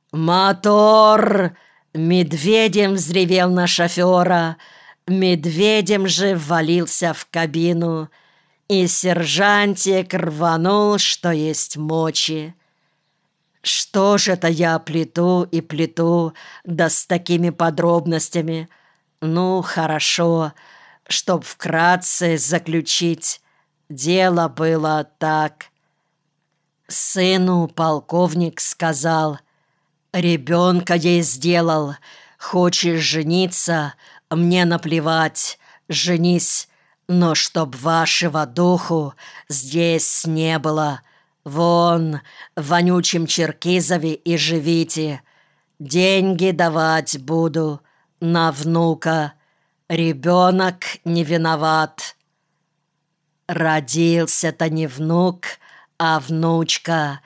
«Мотор!» Медведем взревел на шофера, медведем же ввалился в кабину, и сержантик рванул, что есть мочи. Что ж это я плету и плету, да с такими подробностями? Ну, хорошо, чтоб вкратце заключить. Дело было так. Сыну полковник сказал: «Ребенка ей сделал. Хочешь жениться? Мне наплевать. Женись. Но чтоб вашего духу здесь не было. Вон, в вонючем Черкизове и живите. Деньги давать буду на внука. Ребенок не виноват». Родился-то не внук, а внучка.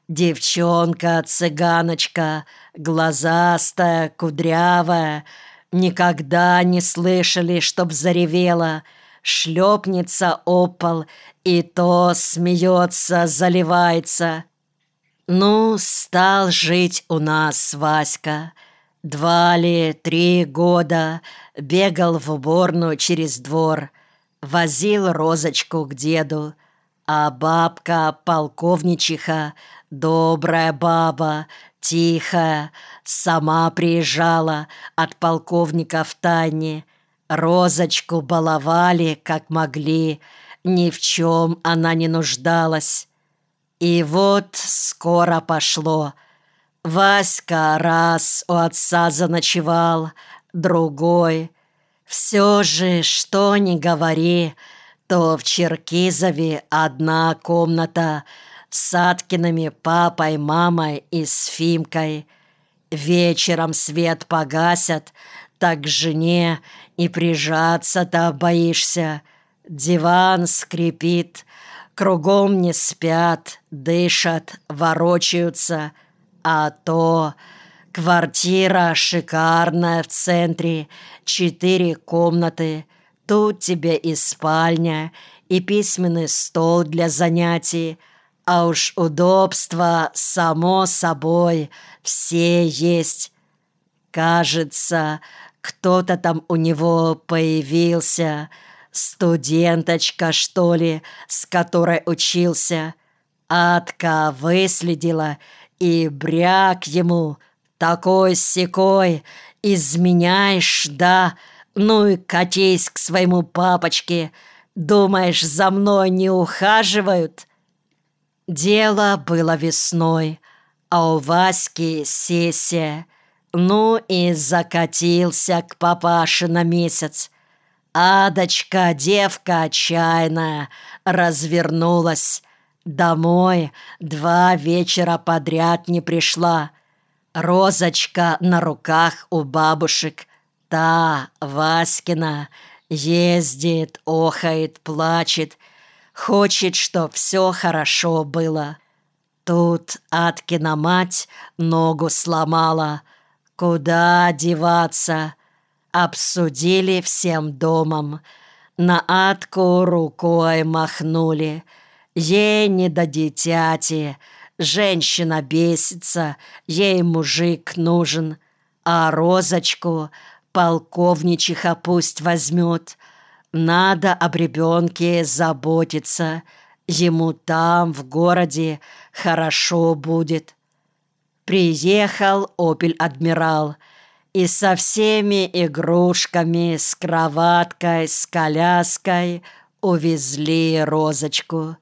Девчонка-цыганочка, глазастая, кудрявая. Никогда не слышали, чтоб заревела. Шлепнется об пол, и то смеется, заливается. Ну, стал жить у нас Васька. 2 или 3 года бегал в уборную через двор, возил розочку к деду. А бабка полковничиха, добрая баба, тихая, сама приезжала от полковника втайне. Розочку баловали, как могли, ни в чем она не нуждалась. И вот скоро пошло. Васька раз у отца заночевал, другой. Все же, что ни говори, то в Черкизове одна комната с Аткиными папой, мамой и с Фимкой. Вечером свет погасят, так к жене и прижаться-то боишься. Диван скрипит, кругом не спят, дышат, ворочаются. А то квартира шикарная в центре, 4 комнаты. Тут тебе и спальня, и письменный стол для занятий, а уж удобства, само собой, все есть. Кажется, кто-то там у него появился, студенточка, что ли, с которой учился. Атка выследила и бряк ему, такой-сякой: изменяешь, да? Ну и катись к своему папочке. Думаешь, за мной не ухаживают?» Дело было весной, а у Васьки сессия. Ну и закатился к папаше на месяц. Адочка, девка отчаянная, развернулась. Домой 2 вечера подряд не пришла. Розочка на руках у бабушек. Та, Васькина, ездит, охает, плачет, хочет, чтоб все хорошо было. Тут Аткина мать ногу сломала. Куда деваться? Обсудили всем домом. На Атку рукой махнули. Ей не до дитяти. Женщина бесится, ей мужик нужен. А Розочку полковничиха пусть возьмет. Надо об ребенке заботиться. Ему там, в городе, хорошо будет. Приехал Опель-Адмирал и со всеми игрушками, с кроваткой, с коляской увезли Розочку.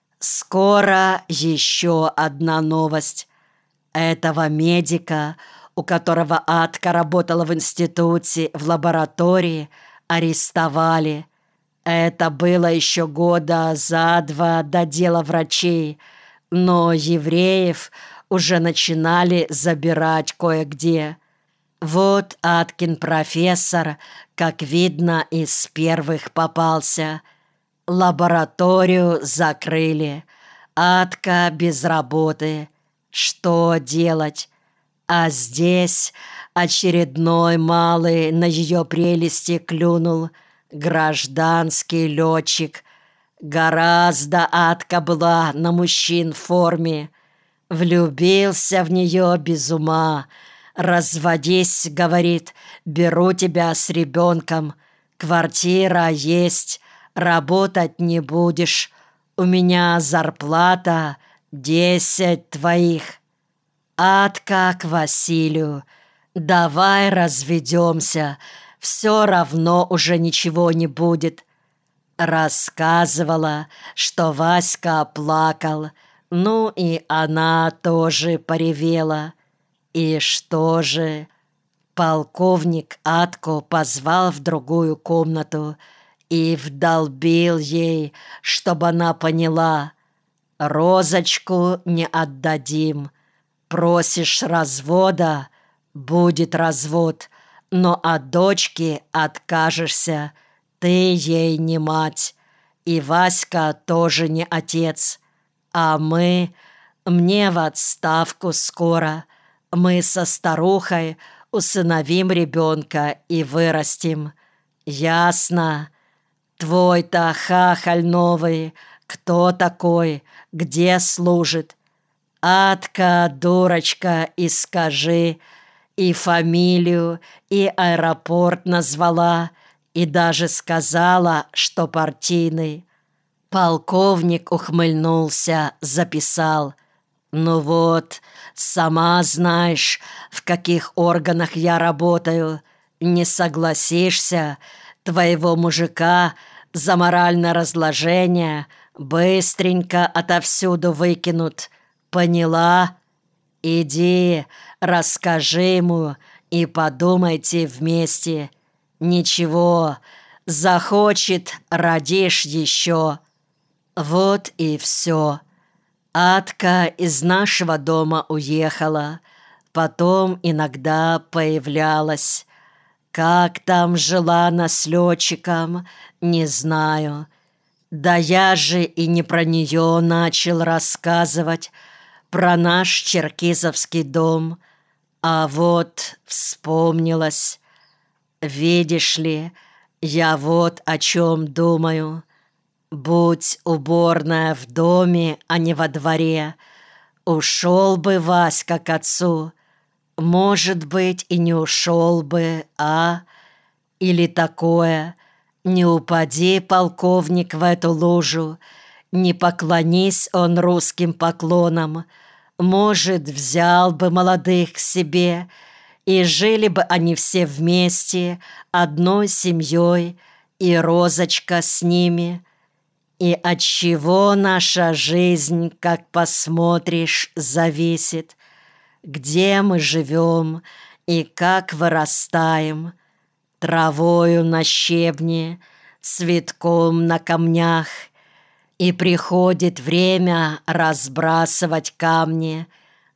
Скоро еще одна новость. Этого медика, у которого Атка работала в институте, в лаборатории, арестовали. Это было еще года за 2 до дела врачей, но евреев уже начинали забирать кое-где. Вот Аткин профессор, как видно, из первых попался. Лабораторию закрыли. Атка без работы. Что делать? А здесь очередной малый на ее прелести клюнул. Гражданский летчик. Гораздо Атка была на мужчин в форме. Влюбился в нее без ума. «Разводись», — говорит, — «беру тебя с ребенком. Квартира есть, работать не будешь. У меня зарплата 10 твоих». Атка к Василию: «Давай разведемся, все равно уже ничего не будет». Рассказывала, что Васька плакал, ну и она тоже поревела. И что же? Полковник Атку позвал в другую комнату и вдолбил ей, чтобы она поняла: «Розочку не отдадим. Просишь развода — будет развод, но от дочки откажешься. Ты ей не мать, и Васька тоже не отец. А мне в отставку скоро. Мы со старухой усыновим ребенка и вырастим. Ясно? Твой-то хахаль новый кто такой, где служит? Атка, дурочка, и скажи». И фамилию, и аэропорт назвала, и даже сказала, что партийный. Полковник ухмыльнулся, записал: «Ну вот, сама знаешь, в каких органах я работаю. Не согласишься, твоего мужика за моральное разложение быстренько отовсюду выкинут. Поняла? Иди, расскажи ему и подумайте вместе. Ничего, захочет — родишь еще». Вот и все. Атка из нашего дома уехала, потом иногда появлялась. Как там жила она с летчиком, не знаю. Да я же и не про нее начал рассказывать, про наш черкизовский дом. А вот вспомнилось. Видишь ли, я вот о чем думаю. Будь уборная в доме, а не во дворе, ушел бы Васька к отцу. Может быть, и не ушел бы, а? Или такое: не упади, полковник, в эту лужу, не поклонись он русским поклонам, может, взял бы молодых к себе, и жили бы они все вместе, одной семьей, и Розочка с ними. И от чего наша жизнь, как посмотришь, зависит? Где мы живем и как вырастаем? Травою на щебне, цветком на камнях. И приходит время разбрасывать камни.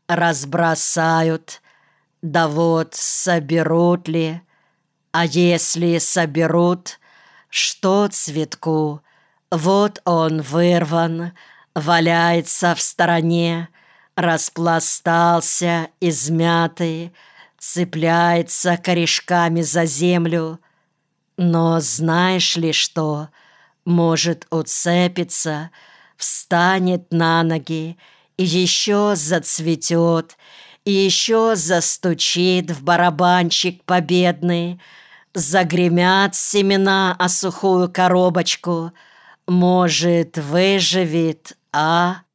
Разбросают, да вот соберут ли? А если соберут, что цветку? Вот он вырван, валяется в стороне, распластался, измятый, цепляется корешками за землю. Но знаешь ли что? Может, уцепится, встанет на ноги, и еще зацветет, и еще застучит в барабанчик победный, загремят семена о сухую коробочку. Может, выживет, а?